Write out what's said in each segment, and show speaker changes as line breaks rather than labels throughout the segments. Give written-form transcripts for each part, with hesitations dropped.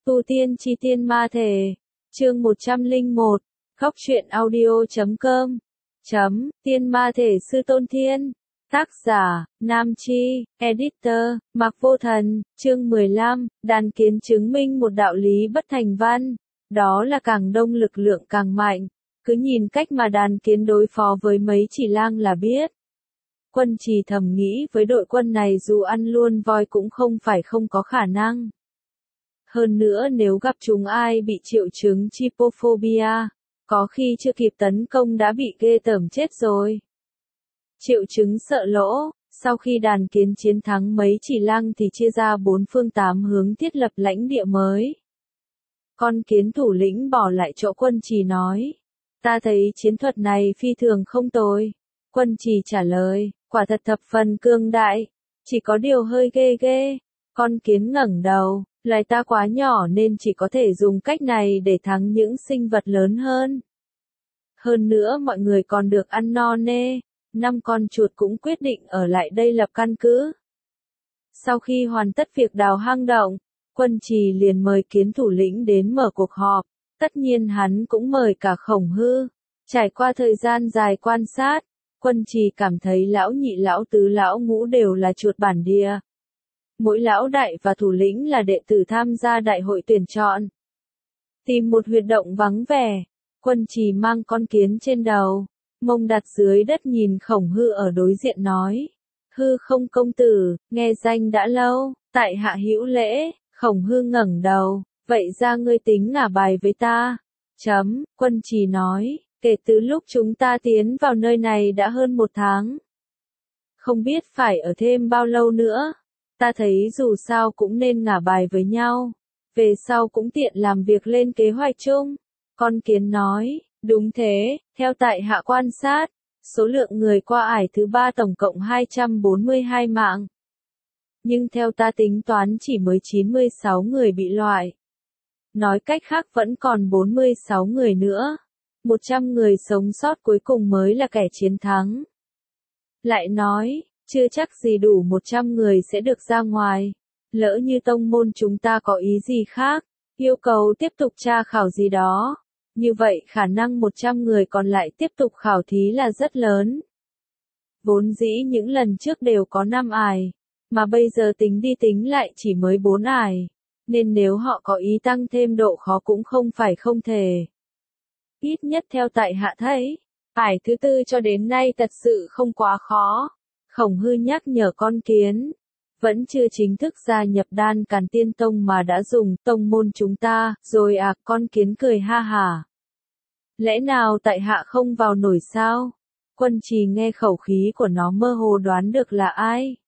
Tu tiên chi tiên ma thể. Chương 101. Góc truyện audio.com. Tiên ma thể sư Tôn Thiên. Tác giả, Nam Chi, Editor, Mạc Vô Thần. Chương 15. Đàn kiến chứng minh một đạo lý bất thành văn. Đó là càng đông lực lượng càng mạnh. Cứ nhìn cách mà đàn kiến đối phó với mấy chỉ lang là biết. Quân Trì thầm nghĩ với đội quân này dù ăn luôn voi cũng không phải không có khả năng. Hơn nữa nếu gặp chúng ai bị triệu chứng trypophobia, có khi chưa kịp tấn công đã bị ghê tởm chết rồi. Triệu chứng sợ lỗ, sau khi đàn kiến chiến thắng mấy chỉ lang thì chia ra 4 phương 8 hướng thiết lập lãnh địa mới. Con kiến thủ lĩnh bỏ lại chỗ Quân Trì nói, ta thấy chiến thuật này phi thường không tồi. Quân Trì trả lời, quả thật thập phần cương đại, chỉ có điều hơi ghê ghê. Con kiến ngẩng đầu, loài ta quá nhỏ nên chỉ có thể dùng cách này để thắng những sinh vật lớn hơn. Hơn nữa mọi người còn được ăn no nê, 5 con chuột cũng quyết định ở lại đây lập căn cứ. Sau khi hoàn tất việc đào hang động, Quân Trì liền mời kiến thủ lĩnh đến mở cuộc họp, tất nhiên hắn cũng mời cả Khổng Hư. Trải qua thời gian dài quan sát, Quân Trì cảm thấy lão nhị lão tứ lão ngũ đều là chuột bản địa. Mỗi lão đại và thủ lĩnh là đệ tử tham gia đại hội tuyển chọn. Tìm một huyệt động vắng vẻ, Quân Trì mang con kiến trên đầu, mông đặt dưới đất nhìn Khổng Hư ở đối diện nói. Hư không công tử, nghe danh đã lâu, tại hạ hữu lễ. Khổng Hư ngẩng đầu, vậy ra ngươi tính ngả bài với ta. Quân Trì nói, kể từ lúc chúng ta tiến vào nơi này đã hơn 1 tháng. Không biết phải ở thêm bao lâu nữa. Ta thấy dù sao cũng nên ngả bài với nhau. Về sau cũng tiện làm việc lên kế hoạch chung. Con kiến nói, đúng thế, theo tại hạ quan sát, số lượng người qua ải thứ 3 tổng cộng 242 mạng. Nhưng theo ta tính toán chỉ mới 96 người bị loại. Nói cách khác vẫn còn 46 người nữa. 100 người sống sót cuối cùng mới là kẻ chiến thắng. Lại nói, chưa chắc gì đủ 100 người sẽ được ra ngoài. Lỡ như tông môn chúng ta có ý gì khác, yêu cầu tiếp tục tra khảo gì đó. Như vậy khả năng 100 người còn lại tiếp tục khảo thí là rất lớn. Vốn dĩ những lần trước đều có 5 ải, mà bây giờ tính đi tính lại chỉ mới 4 ải. Nên nếu họ có ý tăng thêm độ khó cũng không phải không thể. Ít nhất theo tại hạ thấy, ải thứ 4 cho đến nay thật sự không quá khó. Khổng Hư nhắc nhở con kiến, vẫn chưa chính thức gia nhập Đan Càn Tiên Tông mà đã dùng tông môn chúng ta, rồi à, con kiến cười ha hả. Lẽ nào tại hạ không vào nổi sao? Quân Trì nghe khẩu khí của nó mơ hồ đoán được là ai.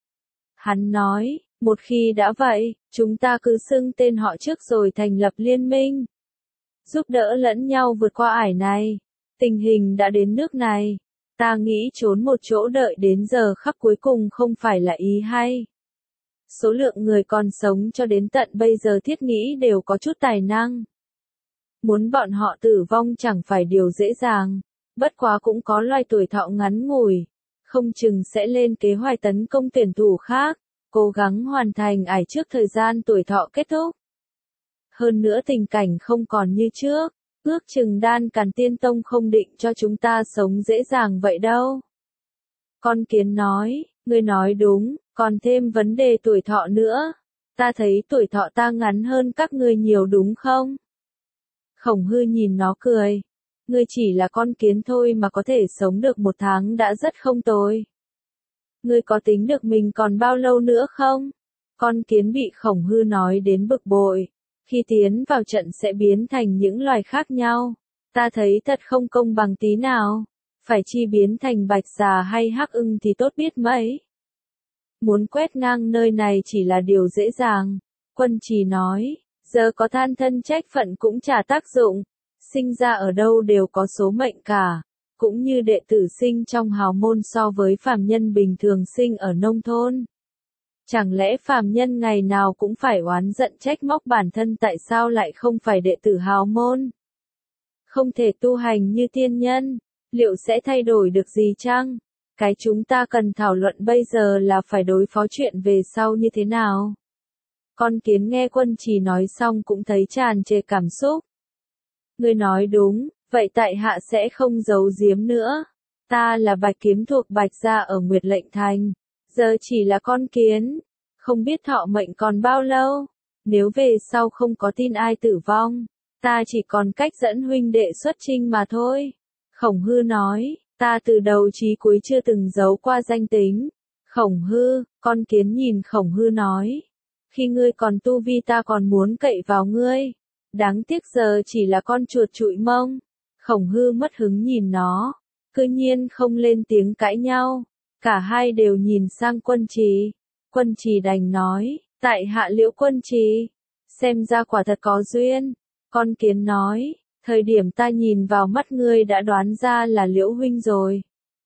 Hắn nói, một khi đã vậy, chúng ta cứ xưng tên họ trước rồi thành lập liên minh. Giúp đỡ lẫn nhau vượt qua ải này. Tình hình đã đến nước này. Ta nghĩ trốn một chỗ đợi đến giờ khắc cuối cùng không phải là ý hay. Số lượng người còn sống cho đến tận bây giờ thiết nghĩ đều có chút tài năng. Muốn bọn họ tử vong chẳng phải điều dễ dàng, bất quá cũng có loài tuổi thọ ngắn ngủi, không chừng sẽ lên kế hoạch tấn công tuyển thủ khác, cố gắng hoàn thành ải trước thời gian tuổi thọ kết thúc. Hơn nữa tình cảnh không còn như trước. Ước chừng Đan Càn Tiên Tông không định cho chúng ta sống dễ dàng vậy đâu. Con kiến nói, ngươi nói đúng, còn thêm vấn đề tuổi thọ nữa. Ta thấy tuổi thọ ta ngắn hơn các ngươi nhiều đúng không? Khổng Hư nhìn nó cười. Ngươi chỉ là con kiến thôi mà có thể sống được 1 tháng đã rất không tồi. Ngươi có tính được mình còn bao lâu nữa không? Con kiến bị Khổng Hư nói đến bực bội. Khi tiến vào trận sẽ biến thành những loài khác nhau. Ta thấy thật không công bằng tí nào. Phải chi biến thành bạch xà hay hắc ưng thì tốt biết mấy. Muốn quét ngang nơi này chỉ là điều dễ dàng. Quân Trì nói, giờ có than thân trách phận cũng chả tác dụng. Sinh ra ở đâu đều có số mệnh cả. Cũng như đệ tử sinh trong hào môn so với phàm nhân bình thường sinh ở nông thôn. Chẳng lẽ phàm nhân ngày nào cũng phải oán giận trách móc bản thân tại sao lại không phải đệ tử hào môn? Không thể tu hành như tiên nhân, liệu sẽ thay đổi được gì chăng? Cái chúng ta cần thảo luận bây giờ là phải đối phó chuyện về sau như thế nào? Con kiến nghe Quân Trì nói xong cũng thấy tràn trề cảm xúc. Ngươi nói đúng, vậy tại hạ sẽ không giấu giếm nữa. Ta là Bạch Kiếm thuộc Bạch gia ở Nguyệt Lệnh Thành, giờ chỉ là con kiến, không biết thọ mệnh còn bao lâu. Nếu về sau không có tin ai tử vong, ta chỉ còn cách dẫn huynh đệ xuất chinh mà thôi. Khổng Hư nói, ta từ đầu chí cuối chưa từng giấu qua danh tính. Khổng Hư, con kiến nhìn Khổng Hư nói, khi ngươi còn tu vi ta còn muốn cậy vào ngươi. Đáng tiếc giờ chỉ là con chuột trụi mông. Khổng Hư mất hứng nhìn nó, cư nhiên không lên tiếng cãi nhau. Cả hai đều nhìn sang Quân Trì. Quân Trì đành nói, tại hạ Liễu Quân Trì. Xem ra quả thật có duyên. Con kiến nói, thời điểm ta nhìn vào mắt ngươi đã đoán ra là Liễu huynh rồi.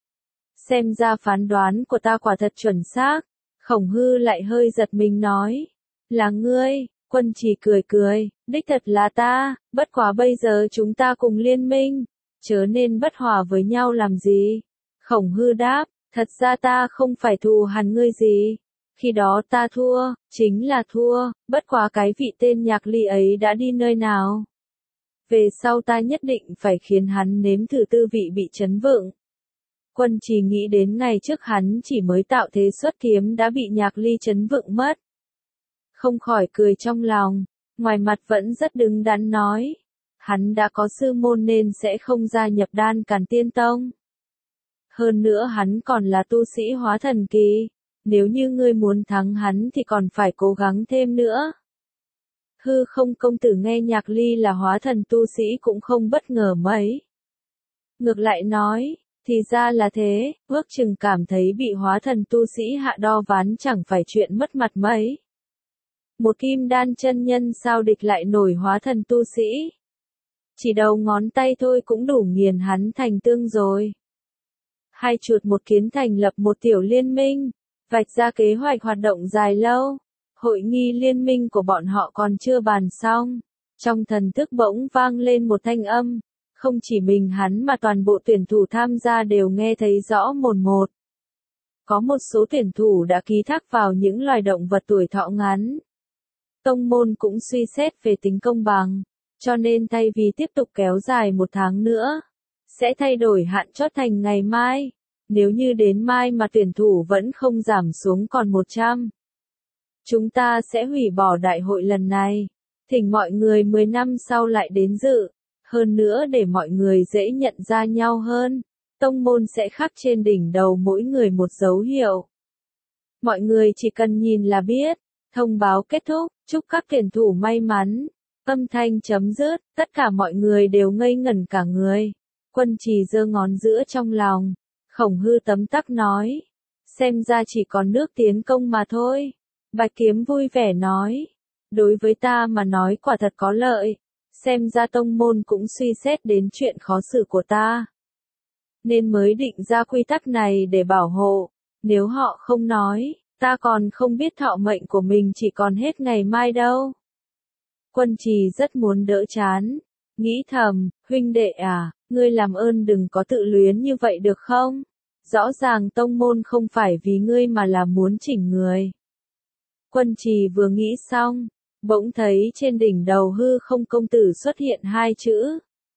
Xem ra phán đoán của ta quả thật chuẩn xác. Khổng Hư lại hơi giật mình nói, là ngươi. Quân Trì cười cười, đích thật là ta, bất quá bây giờ chúng ta cùng liên minh, chớ nên bất hòa với nhau làm gì. Khổng Hư đáp, thật ra ta không phải thù hằn ngươi gì. Khi đó ta thua, chính là thua, bất quá cái vị tên Nhạc Ly ấy đã đi nơi nào. Về sau ta nhất định phải khiến hắn nếm thử tư vị bị chấn vựng. Quân Trì nghĩ đến ngày trước hắn chỉ mới tạo thế xuất kiếm đã bị Nhạc Ly chấn vựng mất. Không khỏi cười trong lòng, ngoài mặt vẫn rất đứng đắn nói. Hắn đã có sư môn nên sẽ không gia nhập Đan Càn Tiên Tông. Hơn nữa hắn còn là tu sĩ hóa thần kỳ. Nếu như ngươi muốn thắng hắn thì còn phải cố gắng thêm nữa. Hư Không công tử nghe Nhạc Ly là hóa thần tu sĩ cũng không bất ngờ mấy. Ngược lại nói, thì ra là thế, ước chừng cảm thấy bị hóa thần tu sĩ hạ đo ván chẳng phải chuyện mất mặt mấy. Một kim đan chân nhân sao địch lại nổi hóa thần tu sĩ. Chỉ đầu ngón tay thôi cũng đủ nghiền hắn thành tương rồi. Hai chuột một kiến thành lập một tiểu liên minh, vạch ra kế hoạch hoạt động dài lâu. Hội nghi liên minh của bọn họ còn chưa bàn xong. Trong thần thức bỗng vang lên một thanh âm. Không chỉ mình hắn mà toàn bộ tuyển thủ tham gia đều nghe thấy rõ mồn một. Có một số tuyển thủ đã ký thác vào những loài động vật tuổi thọ ngắn. Tông môn cũng suy xét về tính công bằng, cho nên thay vì tiếp tục kéo dài 1 tháng nữa, sẽ thay đổi hạn chót thành ngày mai. Nếu như đến mai mà tuyển thủ vẫn không giảm xuống còn 100, chúng ta sẽ hủy bỏ đại hội lần này, thỉnh mọi người 10 năm sau lại đến dự. Hơn nữa để mọi người dễ nhận ra nhau hơn, tông môn sẽ khắc trên đỉnh đầu mỗi người một dấu hiệu. Mọi người chỉ cần nhìn là biết. Thông báo kết thúc, chúc các tuyển thủ may mắn. Âm thanh chấm dứt, tất cả mọi người đều ngây ngẩn cả người. Quân Trì giơ ngón giữa trong lòng. Khổng Hư tấm tắc nói, xem ra chỉ còn nước tiến công mà thôi. Bạch Kiếm vui vẻ nói, đối với ta mà nói quả thật có lợi. Xem ra tông môn cũng suy xét đến chuyện khó xử của ta, nên mới định ra quy tắc này để bảo hộ. Nếu họ không nói, ta còn không biết thọ mệnh của mình chỉ còn hết ngày mai đâu. Quân Trì rất muốn đỡ chán, nghĩ thầm, huynh đệ à, ngươi làm ơn đừng có tự luyến như vậy được không? Rõ ràng tông môn không phải vì ngươi mà là muốn chỉnh người. Quân Trì vừa nghĩ xong, bỗng thấy trên đỉnh đầu Hư Không công tử xuất hiện 2 chữ.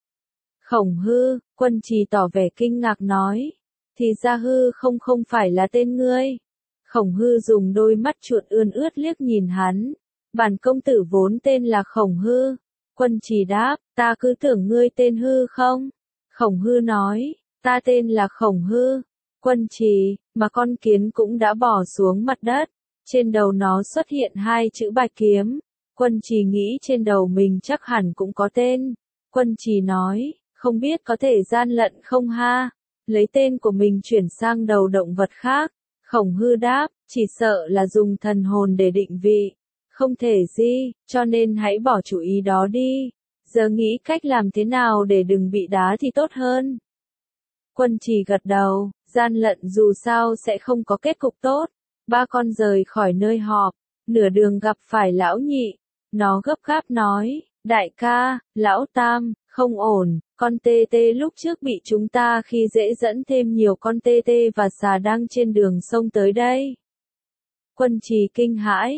Khổng Hư. Quân Trì tỏ vẻ kinh ngạc nói, thì ra Hư Không không phải là tên ngươi. Khổng Hư dùng đôi mắt chuột ươn ướt liếc nhìn hắn. Bản công tử vốn tên là Khổng Hư. Quân Trì đáp, ta cứ tưởng ngươi tên Hư Không. Khổng Hư nói, ta tên là Khổng Hư. Quân Trì, mà con kiến cũng đã bỏ xuống mặt đất. Trên đầu nó xuất hiện 2 chữ Bạch Kiếm. Quân Trì nghĩ trên đầu mình chắc hẳn cũng có tên. Quân Trì nói, không biết có thể gian lận không ha? Lấy tên của mình chuyển sang đầu động vật khác. Khổng Hư đáp, chỉ sợ là dùng thần hồn để định vị. Không thể gì, cho nên hãy bỏ chủ ý đó đi. Giờ nghĩ cách làm thế nào để đừng bị đá thì tốt hơn. Quân Trì gật đầu, gian lận dù sao sẽ không có kết cục tốt. 3 con rời khỏi nơi họp, nửa đường gặp phải lão nhị. Nó gấp gáp nói, đại ca, lão tam, không ổn, con tê tê lúc trước bị chúng ta khi dễ dẫn thêm nhiều con tê tê và xà đang trên đường sông tới đây. Quân Trì kinh hãi,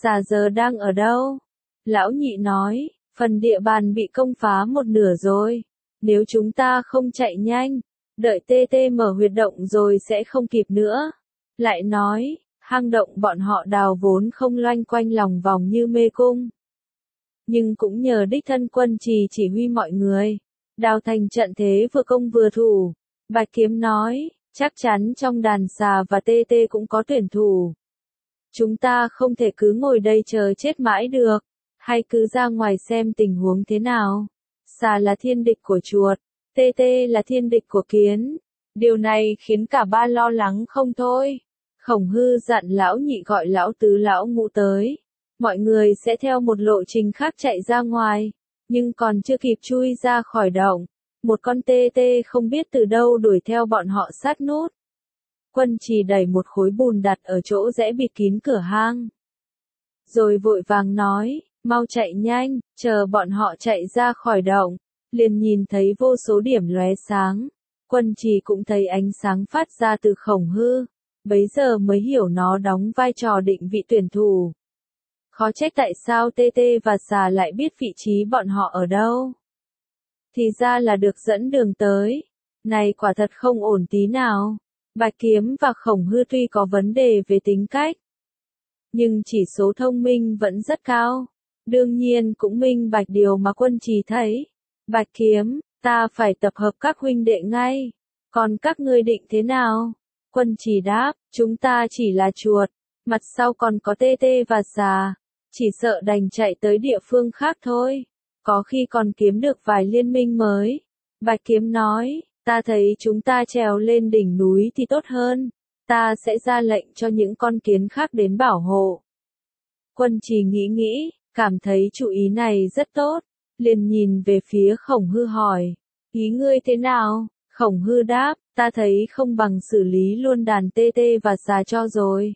Xà giờ đang ở đâu? Lão nhị nói, phần địa bàn bị công phá một nửa rồi. Nếu chúng ta không chạy nhanh, đợi TT mở huyệt động rồi sẽ không kịp nữa. Lại nói, hang động bọn họ đào vốn không loanh quanh lòng vòng như mê cung. Nhưng cũng nhờ đích thân Quân Trì chỉ huy mọi người, đào thành trận thế vừa công vừa thủ. Bạch Kiếm nói, chắc chắn trong đàn xà và TT cũng có tuyển thủ. Chúng ta không thể cứ ngồi đây chờ chết mãi được, hay cứ ra ngoài xem tình huống thế nào. Xà là thiên địch của chuột, TT là thiên địch của kiến. Điều này khiến cả ba lo lắng không thôi. Khổng Hư dặn lão nhị gọi lão tứ lão ngũ tới. Mọi người sẽ theo một lộ trình khác chạy ra ngoài, nhưng còn chưa kịp chui ra khỏi động. Một con TT không biết từ đâu đuổi theo bọn họ sát nút. Quân Trì đẩy một khối bùn đặt ở chỗ rẽ bịt kín cửa hang. Rồi vội vàng nói, mau chạy nhanh, chờ bọn họ chạy ra khỏi động. Liền nhìn thấy vô số điểm lóe sáng. Quân Trì cũng thấy ánh sáng phát ra từ Khổng Hư. Bấy giờ mới hiểu nó đóng vai trò định vị tuyển thủ. Khó trách tại sao TT và xà lại biết vị trí bọn họ ở đâu. Thì ra là được dẫn đường tới. Này quả thật không ổn tí nào. Bạch Kiếm và Khổng Hư tuy có vấn đề về tính cách, nhưng chỉ số thông minh vẫn rất cao. Đương nhiên cũng minh bạch điều mà Quân Trì thấy. Bạch Kiếm, ta phải tập hợp các huynh đệ ngay. Còn các ngươi định thế nào? Quân Trì đáp, chúng ta chỉ là chuột, mặt sau còn có TT và xà. Chỉ sợ đành chạy tới địa phương khác thôi. Có khi còn kiếm được vài liên minh mới. Bạch Kiếm nói, ta thấy chúng ta trèo lên đỉnh núi thì tốt hơn. Ta sẽ ra lệnh cho những con kiến khác đến bảo hộ. Quân Trì nghĩ, cảm thấy chủ ý này rất tốt. Liền nhìn về phía Khổng Hư hỏi, ý ngươi thế nào? Khổng Hư đáp, ta thấy không bằng xử lý luôn đàn TT và xà cho rồi.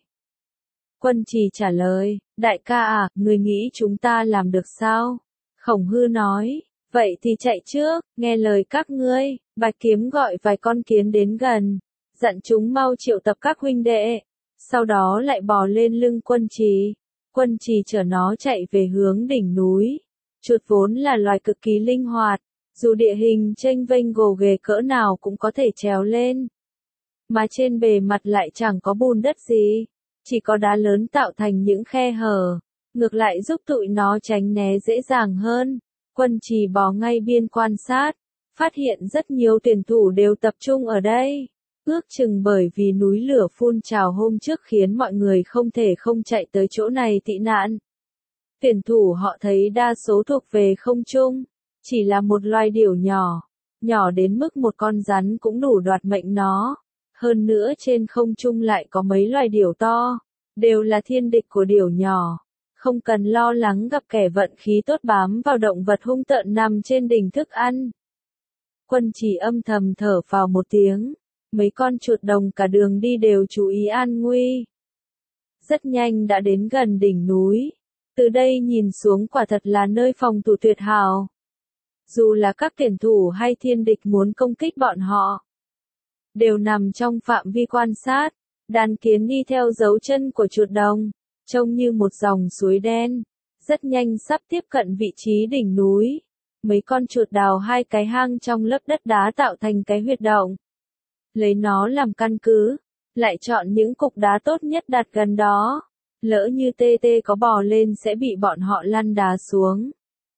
Quân Trì trả lời, đại ca à, ngươi nghĩ chúng ta làm được sao? Khổng Hư nói, vậy thì chạy trước, nghe lời các ngươi. Bạch Kiếm gọi vài con kiến đến gần, dặn chúng mau triệu tập các huynh đệ, sau đó lại bò lên lưng Quân Trì. Quân Trì chở nó chạy về hướng đỉnh núi. Chuột vốn là loài cực kỳ linh hoạt, dù địa hình chênh vênh gồ ghề cỡ nào cũng có thể trèo lên. Mà trên bề mặt lại chẳng có bùn đất gì, chỉ có đá lớn tạo thành những khe hở, ngược lại giúp tụi nó tránh né dễ dàng hơn. Quân Trì bò ngay biên quan sát, phát hiện rất nhiều tuyển thủ đều tập trung ở đây. Ước chừng bởi vì núi lửa phun trào hôm trước khiến mọi người không thể không chạy tới chỗ này tị nạn. Tuyển thủ họ thấy đa số thuộc về không trung, chỉ là một loài điểu nhỏ, nhỏ đến mức một con rắn cũng đủ đoạt mệnh nó. Hơn nữa trên không trung lại có mấy loài điểu to, đều là thiên địch của điểu nhỏ. Không cần lo lắng gặp kẻ vận khí tốt bám vào động vật hung tợn nằm trên đỉnh thức ăn. Quân Trì âm thầm thở phào một tiếng, mấy con chuột đồng cả đường đi đều chú ý an nguy. Rất nhanh đã đến gần đỉnh núi. Từ đây nhìn xuống quả thật là nơi phòng thủ tuyệt hảo. Dù là các tuyển thủ hay thiên địch muốn công kích bọn họ, đều nằm trong phạm vi quan sát. Đàn kiến đi theo dấu chân của chuột đồng, trông như một dòng suối đen, rất nhanh sắp tiếp cận vị trí đỉnh núi. Mấy con chuột đào hai cái hang trong lớp đất đá tạo thành cái huyệt động. Lấy nó làm căn cứ, lại chọn những cục đá tốt nhất đặt gần đó. Lỡ như TT có bò lên sẽ bị bọn họ lăn đá xuống.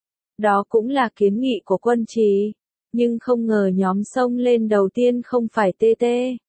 Đó cũng là kiến nghị của Quân Trì, nhưng không ngờ nhóm xông lên đầu tiên không phải TT,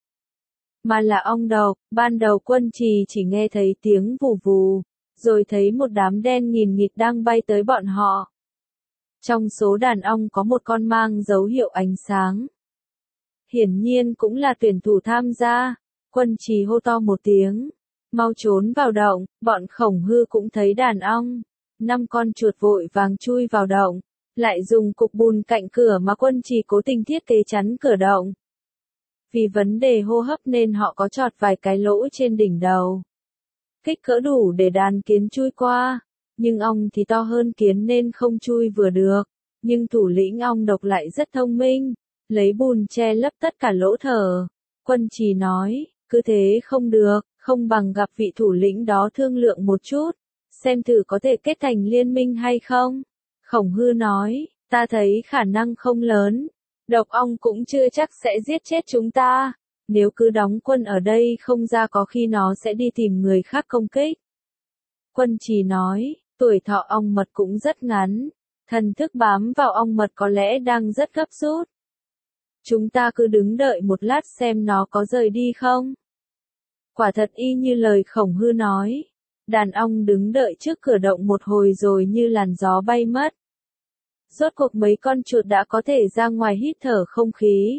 mà là ong độc. Ban đầu Quân Trì chỉ nghe thấy tiếng vù vù, rồi thấy một đám đen nghìn nghịt đang bay tới bọn họ. Trong số đàn ong có một con mang dấu hiệu ánh sáng. Hiển nhiên cũng là tuyển thủ tham gia. Quân Trì hô to một tiếng, mau trốn vào động. Bọn Khổng Hư cũng thấy đàn ong. 5 con chuột vội vàng chui vào động, lại dùng cục bùn cạnh cửa mà Quân Trì cố tình thiết kế chắn cửa động. Vì vấn đề hô hấp nên họ có chọt vài cái lỗ trên đỉnh đầu. Kích cỡ đủ để đàn kiến chui qua, nhưng ong thì to hơn kiến nên không chui vừa được. Nhưng thủ lĩnh ong độc lại rất thông minh, lấy bùn che lấp tất cả lỗ thở. Quân Trì nói, cứ thế không được, không bằng gặp vị thủ lĩnh đó thương lượng một chút, xem thử có thể kết thành liên minh hay không. Khổng Hư nói, ta thấy khả năng không lớn. Độc ong cũng chưa chắc sẽ giết chết chúng ta. Nếu cứ đóng quân ở đây không ra có khi nó sẽ đi tìm người khác công kích. Quân Trì nói, tuổi thọ ong mật cũng rất ngắn. Thần thức bám vào ong mật có lẽ đang rất gấp rút. Chúng ta cứ đứng đợi một lát xem nó có rời đi không. Quả thật y như lời Khổng Hư nói. Đàn ong đứng đợi trước cửa động một hồi rồi như làn gió bay mất. Rốt cuộc mấy con chuột đã có thể ra ngoài hít thở không khí.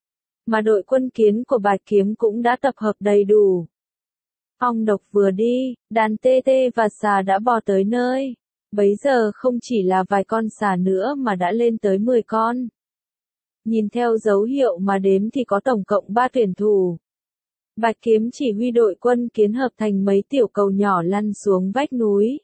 Mà đội quân kiến của Bạch Kiếm cũng đã tập hợp đầy đủ. Ong độc vừa đi, đàn tê tê và xà đã bò tới nơi. Bấy giờ không chỉ là vài con xà nữa mà đã lên tới 10 con. Nhìn theo dấu hiệu mà đếm thì có tổng cộng 3 tuyển thủ. Bạch Kiếm chỉ huy đội quân kiến hợp thành mấy tiểu cầu nhỏ lăn xuống vách núi.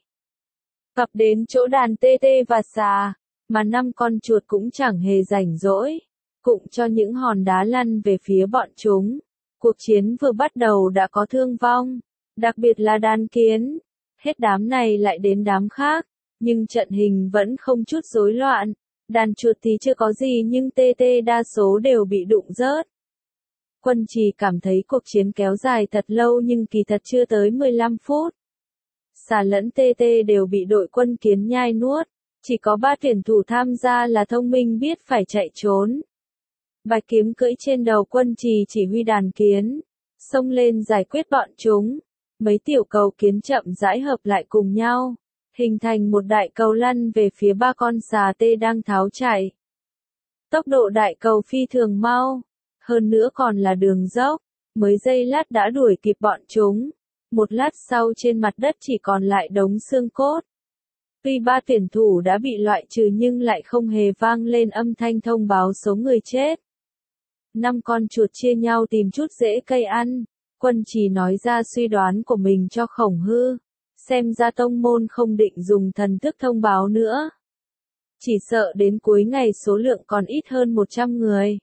Cập đến chỗ đàn tê tê và xà, mà 5 con chuột cũng chẳng hề rảnh rỗi. Cũng cho những hòn đá lăn về phía bọn chúng. Cuộc chiến vừa bắt đầu đã có thương vong, đặc biệt là đàn kiến. Hết đám này lại đến đám khác, nhưng trận hình vẫn không chút rối loạn. Đàn chuột thì chưa có gì nhưng tê tê đa số đều bị đụng rớt. Quân Trì cảm thấy cuộc chiến kéo dài thật lâu nhưng kỳ thật chưa tới 15 phút. Xà lẫn tê tê đều bị đội quân kiến nhai nuốt, chỉ có 3 tuyển thủ tham gia là thông minh biết phải chạy trốn. Bạch Kiếm cưỡi trên đầu Quân Trì chỉ huy đàn kiến, xông lên giải quyết bọn chúng. Mấy tiểu cầu kiến chậm rãi hợp lại cùng nhau, hình thành một đại cầu lăn về phía 3 con xà tê đang tháo chạy. Tốc độ đại cầu phi thường mau, hơn nữa còn là đường dốc, mới giây lát đã đuổi kịp bọn chúng. Một lát sau trên mặt đất chỉ còn lại đống xương cốt. Tuy 3 tuyển thủ đã bị loại trừ nhưng lại không hề vang lên âm thanh thông báo số người chết. 5 con chuột chia nhau tìm chút rễ cây ăn. Quân Trì nói ra suy đoán của mình cho Khổng Hư. Xem ra tông môn không định dùng thần thức thông báo nữa. Chỉ sợ đến cuối ngày số lượng còn ít hơn 100 người.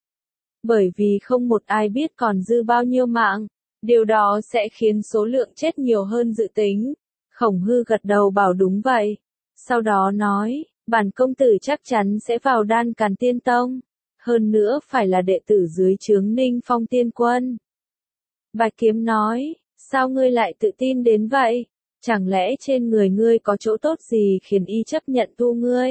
Bởi vì không một ai biết còn dư bao nhiêu mạng. Điều đó sẽ khiến số lượng chết nhiều hơn dự tính. Khổng Hư gật đầu bảo đúng vậy. Sau đó nói, bản công tử chắc chắn sẽ vào Đan Càn Tiên Tông. Hơn nữa phải là đệ tử dưới trướng Ninh Phong Tiên Quân. Bạch Kiếm nói, sao ngươi lại tự tin đến vậy? Chẳng lẽ trên người ngươi có chỗ tốt gì khiến y chấp nhận tu ngươi?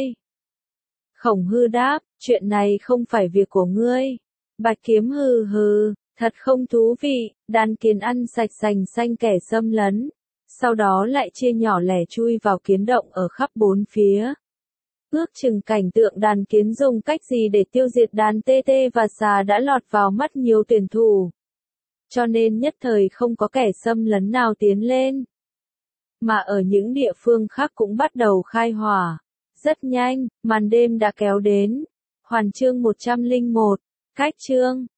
Khổng Hư đáp, chuyện này không phải việc của ngươi. Bạch Kiếm hừ hừ, thật không thú vị, đàn kiến ăn sạch sành xanh kẻ xâm lấn. Sau đó lại chia nhỏ lẻ chui vào kiến động ở khắp bốn phía. Ước chừng cảnh tượng đàn kiến dùng cách gì để tiêu diệt đàn tê tê và xà đã lọt vào mắt nhiều tuyển thủ. Cho nên nhất thời không có kẻ xâm lấn nào tiến lên. Mà ở những địa phương khác cũng bắt đầu khai hỏa. Rất nhanh, màn đêm đã kéo đến. Hoàn chương 101, cách chương.